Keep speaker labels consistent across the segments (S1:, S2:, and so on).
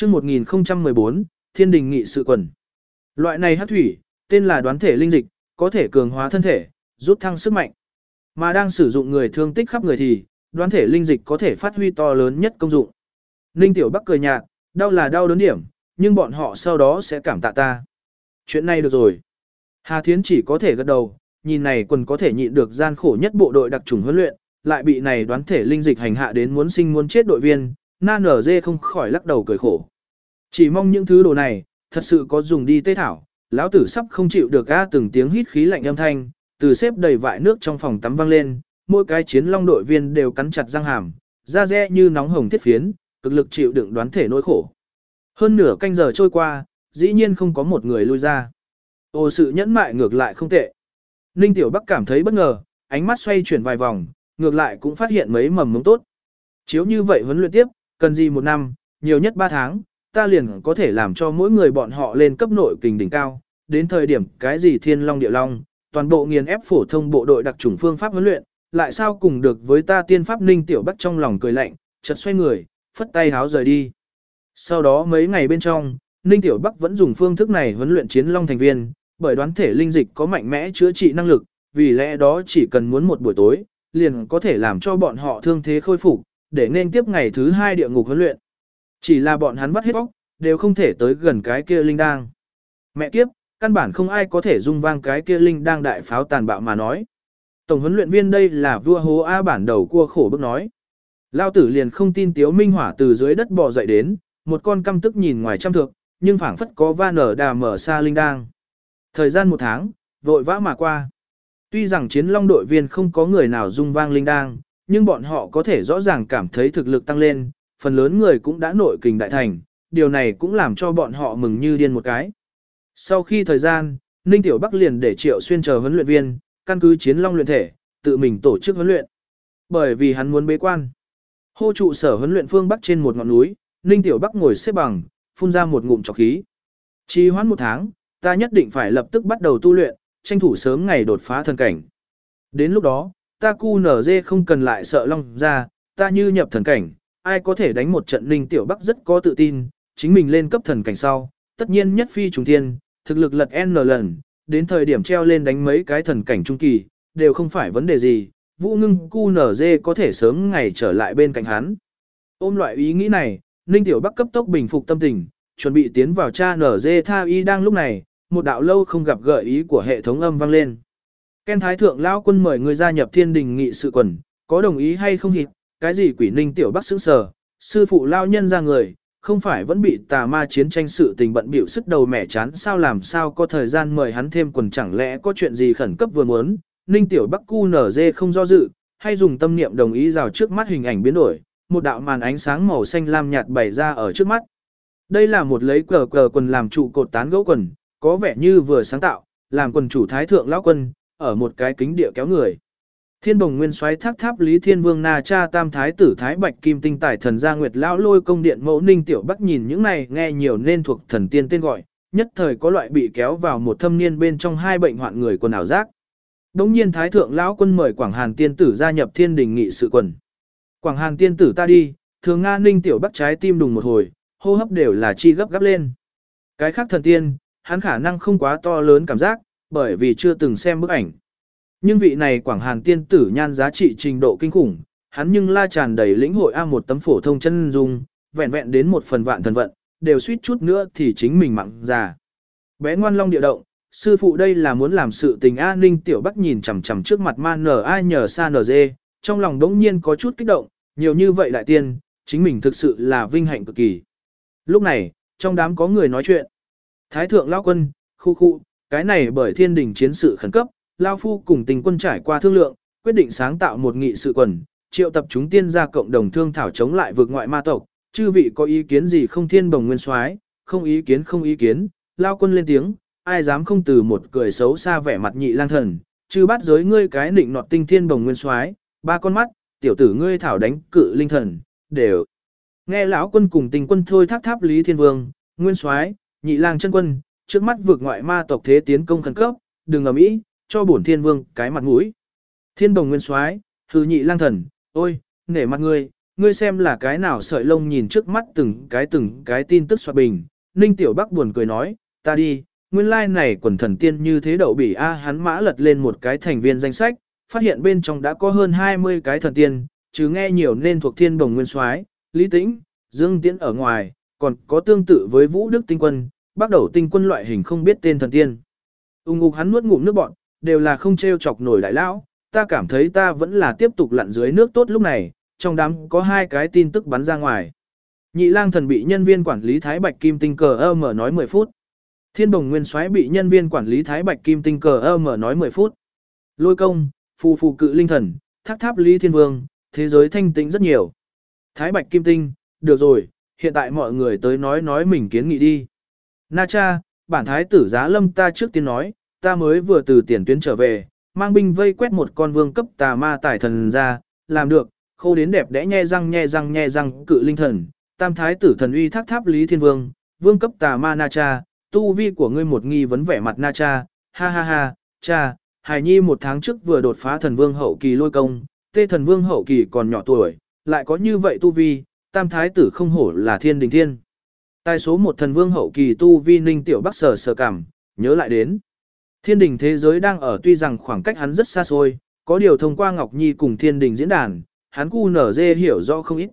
S1: Chương 1014, Thiên đình nghị sự quần. Loại này hắc thủy, tên là đoán thể linh dịch, có thể cường hóa thân thể, giúp thăng sức mạnh. Mà đang sử dụng người thương tích khắp người thì, đoán thể linh dịch có thể phát huy to lớn nhất công dụng. Ninh Tiểu Bắc cười nhạt, đau là đau đớn điểm, nhưng bọn họ sau đó sẽ cảm tạ ta. Chuyện này được rồi. Hà Thiến chỉ có thể gật đầu, nhìn này quần có thể nhịn được gian khổ nhất bộ đội đặc chủng huấn luyện, lại bị này đoán thể linh dịch hành hạ đến muốn sinh muốn chết đội viên, Na nở dê không khỏi lắc đầu cười khổ. Chỉ mong những thứ đồ này, thật sự có dùng đi tê thảo, lão tử sắp không chịu được ga từng tiếng hít khí lạnh âm thanh, từ xếp đầy vại nước trong phòng tắm vang lên, mỗi cái chiến long đội viên đều cắn chặt răng hàm, da re như nóng hồng thiết phiến, cực lực chịu đựng đoán thể nỗi khổ. Hơn nửa canh giờ trôi qua, dĩ nhiên không có một người lui ra. Ồ, sự nhẫn mại ngược lại không tệ. Ninh Tiểu Bắc cảm thấy bất ngờ, ánh mắt xoay chuyển vài vòng, ngược lại cũng phát hiện mấy mầm mống tốt. Chiếu như vậy huấn luyện tiếp, cần gì 1 năm, nhiều nhất 3 tháng, ta liền có thể làm cho mỗi người bọn họ lên cấp nội kình đỉnh cao, đến thời điểm cái gì thiên long địa long, toàn bộ nghiền ép phổ thông bộ đội đặc chủng phương pháp huấn luyện, lại sao cùng được với ta tiên pháp. Ninh Tiểu Bắc trong lòng cười lạnh, chợt xoay người, phất tay háo rời đi. Sau đó mấy ngày bên trong, Ninh Tiểu Bắc vẫn dùng phương thức này huấn luyện chiến long thành viên, bởi đoán thể linh dịch có mạnh mẽ chữa trị năng lực, vì lẽ đó chỉ cần muốn một buổi tối, liền có thể làm cho bọn họ thương thế khôi phục, để nên tiếp ngày thứ 2 địa ngục huấn luyện. Chỉ là bọn hắn vắt hết óc, đều không thể tới gần cái kia linh đang. Mẹ kiếp, căn bản không ai có thể dung vang cái kia linh đang đại pháo tàn bạo mà nói. Tổng huấn luyện viên đây là vua hố A bản đầu cua khổ bức nói. Lao tử liền không tin Tiếu Minh Hỏa từ dưới đất bò dậy đến, một con căm tức nhìn ngoài trăm thước, nhưng phảng phất có va nở đà mở xa linh đang. Thời gian 1 tháng, vội vã mà qua. Tuy rằng chiến long đội viên không có người nào dung vang linh đang, nhưng bọn họ có thể rõ ràng cảm thấy thực lực tăng lên, phần lớn người cũng đã nội kình đại thành, điều này cũng làm cho bọn họ mừng như điên một cái. Sau khi thời gian, Ninh Tiểu Bắc liền để Triệu Xuyên chờ huấn luyện viên, căn cứ chiến long luyện thể, tự mình tổ chức huấn luyện. Bởi vì hắn muốn bế quan. Hô trụ sở huấn luyện phương Bắc trên một ngọn núi, Ninh Tiểu Bắc ngồi xếp bằng, phun ra một ngụm trọc khí. Trì hoãn 1 tháng, ta nhất định phải lập tức bắt đầu tu luyện, tranh thủ sớm ngày đột phá thần cảnh. Đến lúc đó, ta QNZ không cần lại sợ long ra, ta như nhập thần cảnh, ai có thể đánh một trận. Ninh Tiểu Bắc rất có tự tin, chính mình lên cấp thần cảnh sau, tất nhiên nhất phi trùng thiên, thực lực lật N lần, đến thời điểm treo lên đánh mấy cái thần cảnh trung kỳ, đều không phải vấn đề gì, Vũ Ngưng QNZ có thể sớm ngày trở lại bên cạnh hắn. Ôm loại ý nghĩ này, Ninh Tiểu Bắc cấp tốc bình phục tâm tình, chuẩn bị tiến vào tra NZ Tha Y. Đang lúc này, một đạo lâu không gặp gợi ý của hệ thống âm vang lên. Ken Thái Thượng Lão Quân mời người gia nhập Thiên đình nghị sự quần, có đồng ý hay không hịt? Cái gì quỷ? Ninh Tiểu Bắc sững sờ, sư phụ lao nhân ra người, không phải vẫn bị tà ma chiến tranh sự tình bận bịu sức đầu mẻ chán sao, làm sao có thời gian mời hắn thêm quần, chẳng lẽ có chuyện gì khẩn cấp vừa muốn? Ninh Tiểu Bắc QNZ không do dự, hay dùng tâm niệm đồng ý. Rào trước mắt hình ảnh biến đổi, một đạo màn ánh sáng màu xanh lam nhạt bày ra ở trước mắt. Đây là một lấy cờ quần làm trụ cột tán gẫu quần, có vẻ như vừa sáng tạo, làm quần chủ Thái Thượng Lão Quân, ở một cái kính địa kéo người. Thiên Bồng Nguyên Soái Thác Tháp Lý Thiên Vương Na Cha Tam Thái Tử Thái Bạch Kim Tinh Tài Thần Gia Nguyệt Lão Lôi Công Điện Mẫu. Ninh Tiểu Bắc nhìn những này nghe nhiều nên thuộc thần tiên tên gọi, nhất thời có loại bị kéo vào một thâm niên bên trong hai bệnh hoạn người quần ảo giác. Đống nhiên Thái Thượng Lão Quân mời Quảng Hàn Tiên Tử gia nhập Thiên đình nghị sự quần. Quảng Hàn Tiên Tử ta đi, thường Nga. Ninh Tiểu Bắc trái tim đùng một hồi, hô hấp đều là chi gấp gáp lên. Cái khác thần tiên, hắn khả năng không quá to lớn cảm giác, bởi vì chưa từng xem bức ảnh. Nhưng vị này Quảng Hàn Tiên Tử nhan giá trị trình độ kinh khủng, hắn nhưng la tràn đầy lĩnh hội một tấm phổ thông chân dung, vẹn vẹn đến 1 phần vạn thần vận, đều suýt chút nữa thì chính mình mặn già. Bé ngoan long địa động, sư phụ đây là muốn làm sự tình A. Ninh Tiểu Bắc nhìn chằm chằm trước mặt man nhờ sa nz, trong lòng đống nhiên có chút kích động, nhiều như vậy đại tiên, chính mình thực sự là vinh hạnh cực kỳ. Lúc này, trong đám có người nói chuyện. Thái Thượng Lão Quân, khu, cái này bởi thiên đình chiến sự khẩn cấp, Lao Phu cùng Tình Quân trải qua thương lượng, quyết định sáng tạo một nghị sự quần, triệu tập chúng tiên gia cộng đồng thương thảo chống lại vực ngoại ma tộc, chư vị có ý kiến gì không? Thiên Bồng Nguyên Soái, không ý kiến, Lao Quân lên tiếng, ai dám không? Từ một cười xấu xa vẻ mặt Nhị Lang Thần, chư bắt giới ngươi cái nịnh nọt tinh. Thiên Bồng Nguyên Soái, 3 con mắt, tiểu tử ngươi thảo đánh cự linh thần, đều. Nghe lão quân cùng Tình Quân thôi thác tháp Lý Thiên Vương, Nguyên Soái, Nhị Lang chân quân, trước mắt vực ngoại ma tộc thế tiến công khẩn cấp, đừng ầm ĩ, cho bổn Thiên Vương cái mặt mũi. Thiên Bồng Nguyên Soái, hừ. Nhị Lang Thần, ôi, nể mặt ngươi, ngươi xem là cái nào sợi lông nhìn trước mắt từng cái tin tức xoạt bình. Ninh Tiểu Bắc buồn cười nói, ta đi, nguyên lai like này quần thần tiên như thế đậu bỉ a hắn mã lật lên một cái thành viên danh sách, phát hiện bên trong đã có hơn 20 cái thần tiên, chứ nghe nhiều nên thuộc Thiên Bồng Nguyên Soái, Lý Tĩnh, Dương Tiễn ở ngoài, còn có tương tự với Vũ Đức Tinh Quân, Bắc Đầu Tinh Quân loại hình không biết tên thần tiên. Ngục hắn nuốt ngụm nước bọn, đều là không trêu chọc nổi đại lão, ta cảm thấy ta vẫn là tiếp tục lặn dưới nước tốt lúc này, trong đám có 2 cái tin tức bắn ra ngoài. Nhị Lang Thần bị nhân viên quản lý Thái Bạch Kim Tinh cờ mở nói 10 phút. Thiên Bồng Nguyên Soái bị nhân viên quản lý Thái Bạch Kim Tinh cờ mở nói 10 phút. Lôi Công, Phù Phù Cự Linh Thần, Tháp Tháp Lý Thiên Vương, thế giới thanh tĩnh rất nhiều. Thái Bạch Kim Tinh, được rồi, hiện tại mọi người tới nói mình kiến nghị đi. Na cha, bản thái tử Giá Lâm ta trước tiên nói, ta mới vừa từ tiền tuyến trở về, mang binh vây quét một con vương cấp tà ma tải thần ra, làm được, khô đến đẹp đẽ nhe răng Cự Linh Thần, tam thái tử thần uy Tháp Tháp Lý Thiên Vương, vương cấp tà ma Na cha, tu vi của ngươi một nghi vấn vẻ mặt Na cha, ha ha ha, cha, Hải Nhi 1 tháng trước vừa đột phá thần vương hậu kỳ Lôi Công, tê thần vương hậu kỳ còn nhỏ tuổi, lại có như vậy tu vi, tam thái tử không hổ là thiên đình thiên. Tài số 1 thần vương hậu kỳ tu vi Ninh Tiểu Bắc sờ cảm, nhớ lại đến. Thiên đình thế giới đang ở tuy rằng khoảng cách hắn rất xa xôi, có điều thông qua Ngọc Nhi cùng thiên đình diễn đàn, hắn cu nở dê hiểu rõ không ít.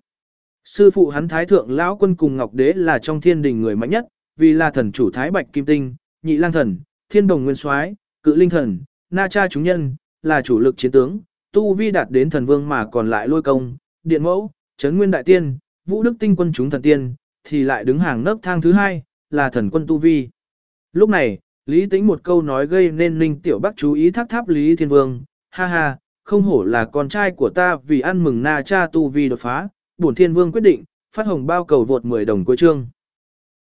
S1: Sư phụ hắn Thái Thượng Lão Quân cùng Ngọc Đế là trong thiên đình người mạnh nhất, vì là thần chủ Thái Bạch Kim Tinh, Nhị Lang Thần, Thiên Bồng Nguyên Soái, Cự Linh Thần, Na Cha chúng nhân, là chủ lực chiến tướng, tu vi đạt đến thần vương mà còn lại Lôi Công, Điện Mẫu, Trấn Nguyên Đại Tiên, Vũ Đức Tinh Quân chúng thần tiên, thì lại đứng hàng nấc thang thứ 2, là thần quân tu vi. Lúc này, Lý Tĩnh một câu nói gây nên Ninh Tiểu Bắc chú ý Tháp Tháp Lý Thiên Vương, ha ha, không hổ là con trai của ta vì ăn mừng Na Cha tu vi đột phá, bổn Thiên Vương quyết định, phát hồng bao cầu vượt 10 đồng cuối chương.